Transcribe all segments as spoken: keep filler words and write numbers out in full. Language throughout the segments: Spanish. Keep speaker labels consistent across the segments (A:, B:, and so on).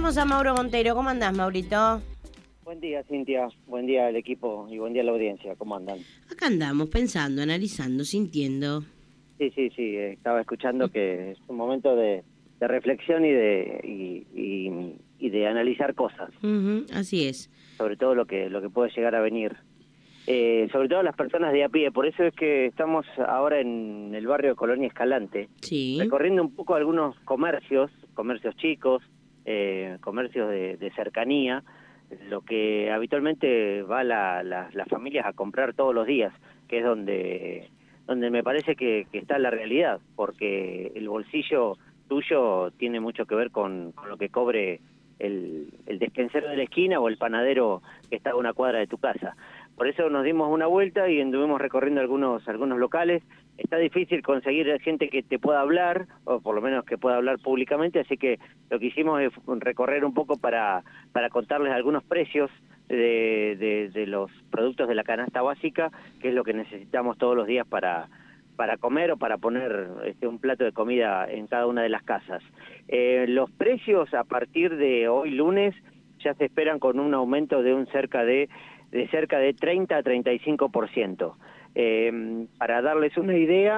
A: tenemos a Mauro Montero. ¿Cómo andás, Maurito?
B: Buen día, Cintia. Buen día al equipo y buen día a la audiencia. ¿Cómo andan?
A: Acá andamos pensando, analizando, sintiendo.
B: Sí, sí, sí. eh, Estaba escuchando que es un momento de, de reflexión y de y, y, y de analizar cosas,
A: Uh-huh, así es.
B: sobre todo lo que lo que puede llegar a venir. Eh, sobre todo las personas de a pie. Por eso es que estamos ahora en el barrio de Colonia Escalante,
A: Sí.
B: recorriendo un poco algunos comercios, comercios chicos, eh, comercios de, de cercanía, lo que habitualmente va la, la, las familias a comprar todos los días, que es donde donde me parece que, que está la realidad, porque el bolsillo tuyo tiene mucho que ver con, con lo que cobre el, el despensero de la esquina o el panadero que está a una cuadra de tu casa. Por eso nos dimos una vuelta y anduvimos recorriendo algunos algunos locales. Está difícil conseguir gente que te pueda hablar, o por lo menos que pueda hablar públicamente, así que lo que hicimos es recorrer un poco para, para contarles algunos precios de, de, de los productos de la canasta básica, que es lo que necesitamos todos los días para, para comer o para poner este, un plato de comida en cada una de las casas. Eh, los precios a partir de hoy lunes ya se esperan con un aumento de un cerca de de cerca de treinta a treinta y cinco por ciento. Eh, para darles una idea,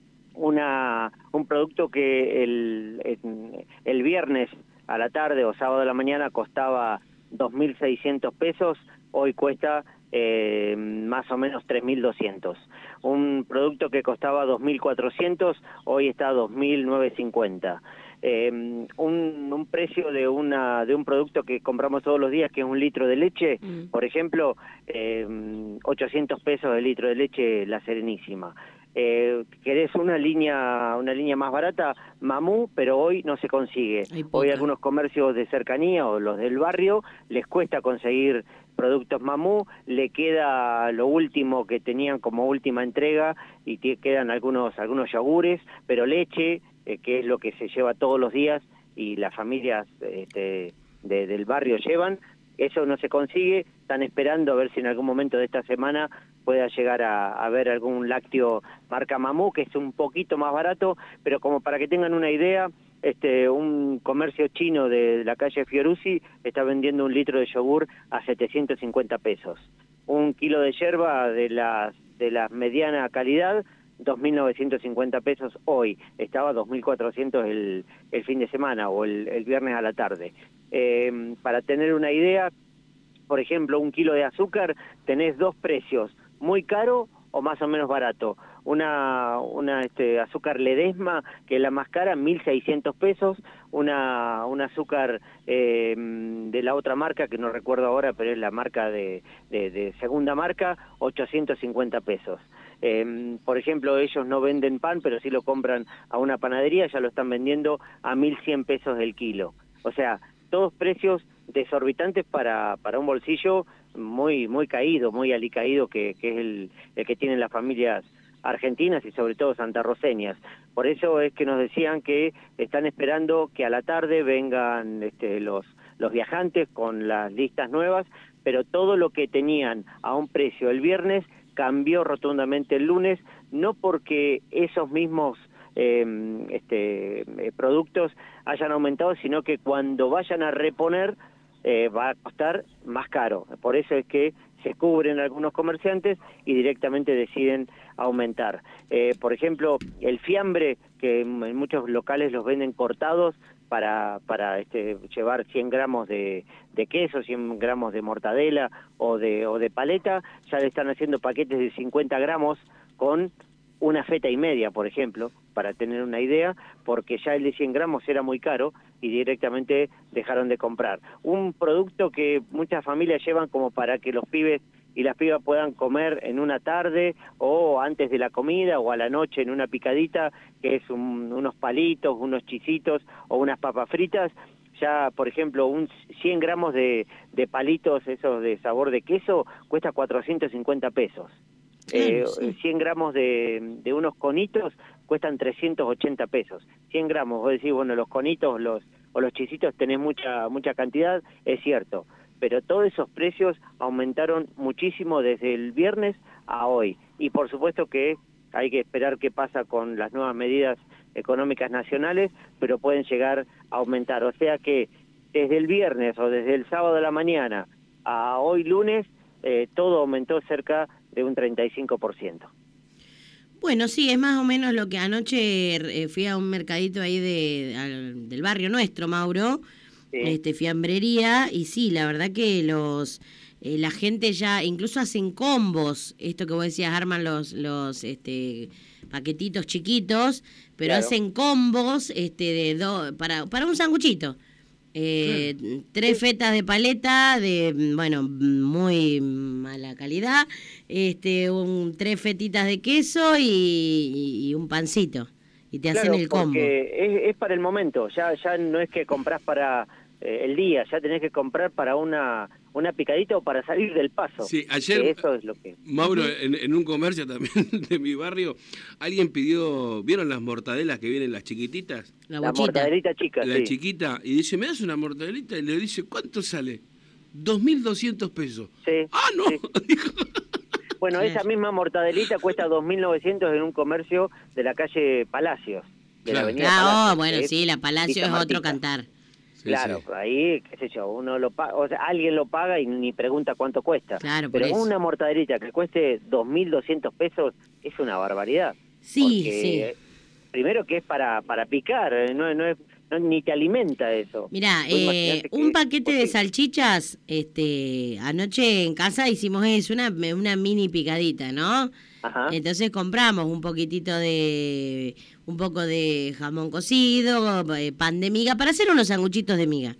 B: una un producto que el, el, el viernes a la tarde o sábado a la mañana costaba dos mil seiscientos pesos, hoy cuesta eh, más o menos tres mil doscientos. Un producto que costaba dos mil cuatrocientos, hoy está a dos mil novecientos cincuenta. Eh, un, un precio de una de un producto que compramos todos los días, que es un litro de leche, mm. por ejemplo, eh, ochocientos pesos el litro de leche La Serenísima. Eh, ¿Querés una línea una línea más barata? Mamú, pero hoy no se consigue. Hoy algunos comercios de cercanía o los del barrio les cuesta conseguir productos Mamú, le queda lo último que tenían como última entrega y quedan algunos algunos yogures, pero leche, eh, que es lo que se lleva todos los días y las familias este, de, del barrio llevan, eso no se consigue. Están esperando a ver si en algún momento de esta semana pueda llegar a, a ver algún lácteo marca Mamú, que es un poquito más barato, pero como para que tengan una idea, este un comercio chino de la calle Fiorucci está vendiendo un litro de yogur a setecientos cincuenta pesos. Un kilo de yerba de las de la mediana calidad, dos mil novecientos cincuenta pesos hoy, estaba dos mil cuatrocientos el, el fin de semana o el, el viernes a la tarde. Eh, para tener una idea, por ejemplo, un kilo de azúcar, tenés dos precios, muy caro o más o menos barato. Una una este azúcar Ledesma, que es la más cara, mil seiscientos pesos, una un azúcar eh, de la otra marca, que no recuerdo ahora, pero es la marca de, de, de segunda marca, ochocientos cincuenta pesos. Eh, por ejemplo, ellos no venden pan, pero sí lo compran a una panadería, ya lo están vendiendo a mil cien pesos el kilo. O sea, todos precios desorbitantes para para un bolsillo muy muy caído, muy alicaído, que, que es el, el que tienen las familias argentinas y sobre todo santarroceñas. Por eso es que nos decían que están esperando que a la tarde vengan este, los los viajantes con las listas nuevas, pero todo lo que tenían a un precio el viernes cambió rotundamente el lunes, no porque esos mismos eh, este, eh, productos hayan aumentado, sino que cuando vayan a reponer eh, va a costar más caro. Por eso es que se cubren algunos comerciantes y directamente deciden aumentar. Eh, por ejemplo, el fiambre, que en muchos locales los venden cortados para para este, llevar cien gramos de, de queso, cien gramos de mortadela o de, o de paleta, ya le están haciendo paquetes de cincuenta gramos con una feta y media, por ejemplo, para tener una idea, porque ya el de cien gramos era muy caro y directamente dejaron de comprar. Un producto que muchas familias llevan como para que los pibes y las pibas puedan comer en una tarde o antes de la comida o a la noche en una picadita, que es un, unos palitos, unos chisitos o unas papas fritas. Ya, por ejemplo, un cien gramos de, de palitos esos de sabor de queso cuesta cuatrocientos cincuenta pesos. Eh, sí. cien gramos de, de unos conitos cuestan trescientos ochenta pesos. cien gramos, vos decís, bueno, los conitos los o los chisitos tenés mucha mucha cantidad, es cierto, pero todos esos precios aumentaron muchísimo desde el viernes a hoy. Y por supuesto que hay que esperar qué pasa con las nuevas medidas económicas nacionales, pero pueden llegar a aumentar. O sea que desde el viernes o desde el sábado de la mañana a hoy lunes, eh, todo aumentó cerca de un treinta y cinco por ciento.
A: Bueno, sí, es más o menos lo que anoche eh, fui a un mercadito ahí de, al, del barrio nuestro, Mauro, sí. este fiambrería, y sí, la verdad que los eh, la gente ya incluso hacen combos, esto que vos decías, arman los los este paquetitos chiquitos, pero claro. hacen combos este de do, para para un sanguchito. Eh, sí. Tres fetas de paleta de, bueno, muy mala calidad, este, un, tres fetitas de queso y, y un pancito, y te
B: claro,
A: hacen el combo.
B: Es, es para el momento, ya ya no es que comprás para eh, el día, ya tenés que comprar para una una picadita o para salir del paso.
C: Sí, ayer,
B: eso es lo que...
C: Mauro, en, en un comercio también de mi barrio, alguien pidió, ¿vieron las mortadelas que vienen las chiquititas?
B: La, la mortadelita chica,
C: La
B: sí.
C: chiquita, y dice, ¿me das una mortadelita? Y le dice, ¿cuánto sale? dos mil doscientos pesos.
B: Sí.
C: ¡Ah, no!
B: Sí. Bueno, esa misma mortadelita cuesta dos mil novecientos en un comercio de la calle Palacios. De
A: claro.
B: la avenida
A: ah,
B: Palacios,
A: oh, bueno, sí, la Palacio es otro cantar.
B: Sí, claro, sí. Ahí, qué sé yo, uno lo paga, o sea, alguien lo paga y ni pregunta cuánto cuesta.
A: Claro,
B: pero
A: eso.
B: Una mortadelita que cueste dos mil doscientos pesos es una barbaridad.
A: Sí,
B: porque,
A: sí.
B: Primero que es para para picar, no, no es no, ni te alimenta eso.
A: Mirá, eh, un paquete de salchichas, este, anoche en casa hicimos eso, una, una mini picadita, ¿no?
B: Ajá.
A: Entonces compramos un poquitito de, un poco de jamón cocido, pan de miga, para hacer unos sanguchitos de miga.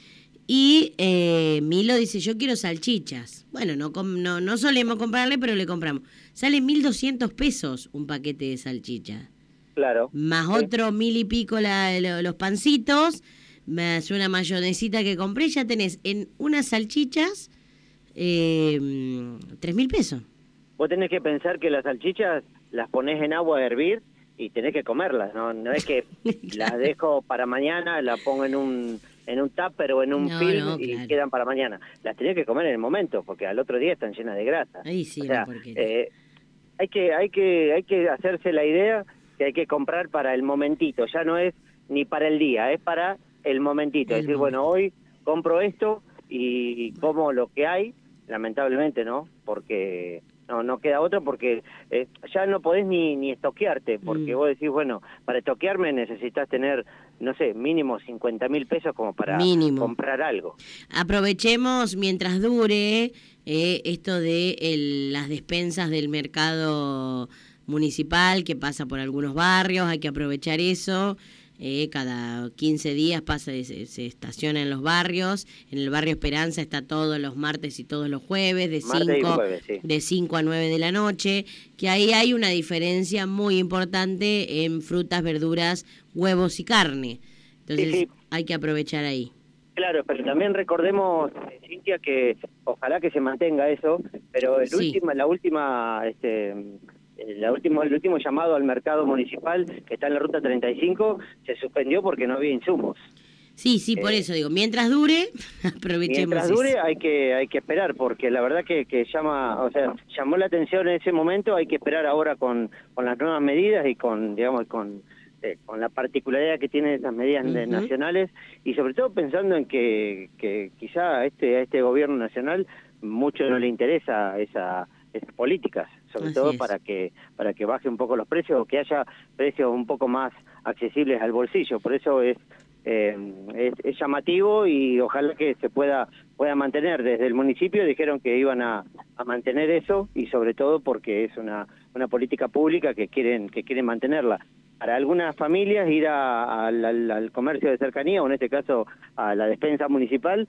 A: Y eh, Milo dice, yo quiero salchichas. Bueno, no, no, no solemos comprarle, pero le compramos. Sale mil doscientos pesos un paquete de salchichas.
B: Claro.
A: Más
B: sí.
A: otro mil y pico la, lo, los pancitos, más una mayonesita que compré, ya tenés en unas salchichas eh, tres mil pesos.
B: Vos tenés que pensar que las salchichas las ponés en agua a hervir y tenés que comerlas, no no es que las dejo para mañana, las pongo en un en un tupper o en un
A: no,
B: film
A: no,
B: y
A: claro.
B: quedan para mañana. Las tenés que comer en el momento, porque al otro día están llenas de grasa.
A: Ahí sí,
B: o sea,
A: no, porque...
B: eh, hay que hay que hay que hacerse la idea que hay que comprar para el momentito, ya no es ni para el día, es para el momentito,
A: el
B: es decir,
A: momento.
B: Bueno, hoy compro esto y como lo que hay, lamentablemente, ¿no? Porque no no queda otra, porque eh, ya no podés ni ni estoquearte, porque mm. vos decís, bueno, para estoquearme necesitas tener, no sé, mínimo cincuenta mil pesos como para
A: mínimo.
B: comprar algo.
A: Aprovechemos mientras dure eh, esto de el, las despensas del mercado municipal que pasa por algunos barrios, hay que aprovechar eso. Eh, cada quince días pasa se, se estaciona en los barrios. En el barrio Esperanza está todos los martes y todos los jueves de cinco
B: sí.
A: de cinco a nueve de la noche, que ahí hay una diferencia muy importante en frutas, verduras, huevos y carne. Entonces
B: sí, sí.
A: hay que aprovechar ahí.
B: Claro, pero también recordemos, Cintia, que ojalá que se mantenga eso, pero el
A: sí.
B: última, la última este La último, el último llamado al mercado municipal que está en la ruta treinta y cinco se suspendió porque no había insumos.
A: Sí, sí, por eh, eso digo, mientras dure, aprovechemos.
B: Mientras dure eso. hay que hay que esperar, porque la verdad que, que llama, o sea, llamó la atención en ese momento, hay que esperar ahora con, con las nuevas medidas y con, digamos, con, eh, con la particularidad que tienen esas medidas uh-huh. nacionales, y sobre todo pensando en que, que quizá a este, a este gobierno nacional mucho no le interesa esa, esas políticas. Sobre
A: Así
B: todo
A: es.
B: para que para que baje un poco los precios o que haya precios un poco más accesibles al bolsillo. Por eso es eh, es, es llamativo y ojalá que se pueda pueda mantener. Desde el municipio dijeron que iban a, a mantener eso, y sobre todo porque es una una política pública que quieren que quieren mantenerla. Para algunas familias ir a, a, al, al comercio de cercanía, o en este caso a la despensa municipal,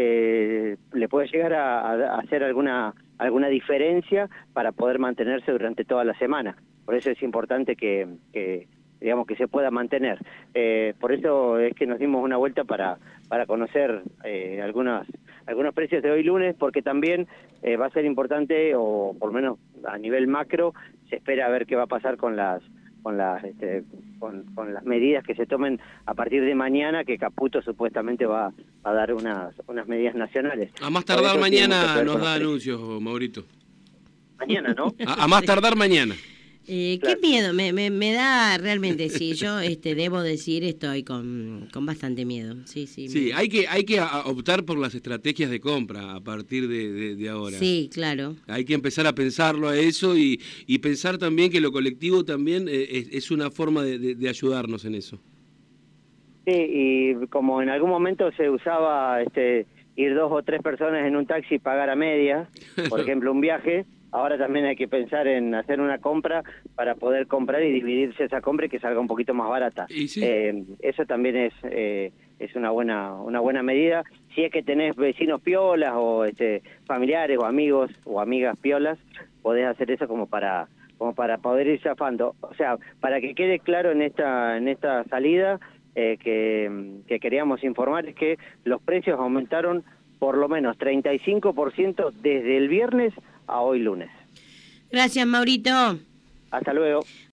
B: eh, le puede llegar a, a hacer alguna alguna diferencia para poder mantenerse durante toda la semana. Por eso es importante que, que digamos, que se pueda mantener. Eh, por eso es que nos dimos una vuelta para para conocer eh, algunos algunos precios de hoy lunes, porque también eh, va a ser importante, o por lo menos a nivel macro, se espera a ver qué va a pasar con las con las este, con, con las medidas que se tomen a partir de mañana, que Caputo supuestamente va a dar unas unas medidas nacionales.
C: A más tardar mañana nos da anuncios, Maurito.
B: Mañana, ¿no?
C: A, a más tardar mañana.
A: Eh,
B: Claro.
A: Qué miedo, me, me, me da realmente, sí, yo este, debo decir, estoy con, con bastante miedo. Sí, sí.
C: Sí,
A: me-
C: hay que, hay que a- optar por las estrategias de compra a partir de, de- de ahora.
A: Sí, claro.
C: Hay que empezar a pensarlo a eso y, y pensar también que lo colectivo también eh, es, es una forma de, de- de ayudarnos en eso.
B: Sí, y como en algún momento se usaba este ir dos o tres personas en un taxi y pagar a media, por ejemplo, un viaje, ahora también hay que pensar en hacer una compra para poder comprar y dividirse esa compra y que salga un poquito más barata.
C: Y sí.
B: Eh, eso también es eh, es una buena una buena medida. Si es que tenés vecinos piolas o este, familiares o amigos o amigas piolas, podés hacer eso como para como para poder ir zafando. O sea, para que quede claro en esta en esta salida, eh, que, que queríamos informar es que los precios aumentaron por lo menos treinta y cinco por ciento desde el viernes a hoy lunes.
A: Gracias, Maurito.
B: Hasta luego.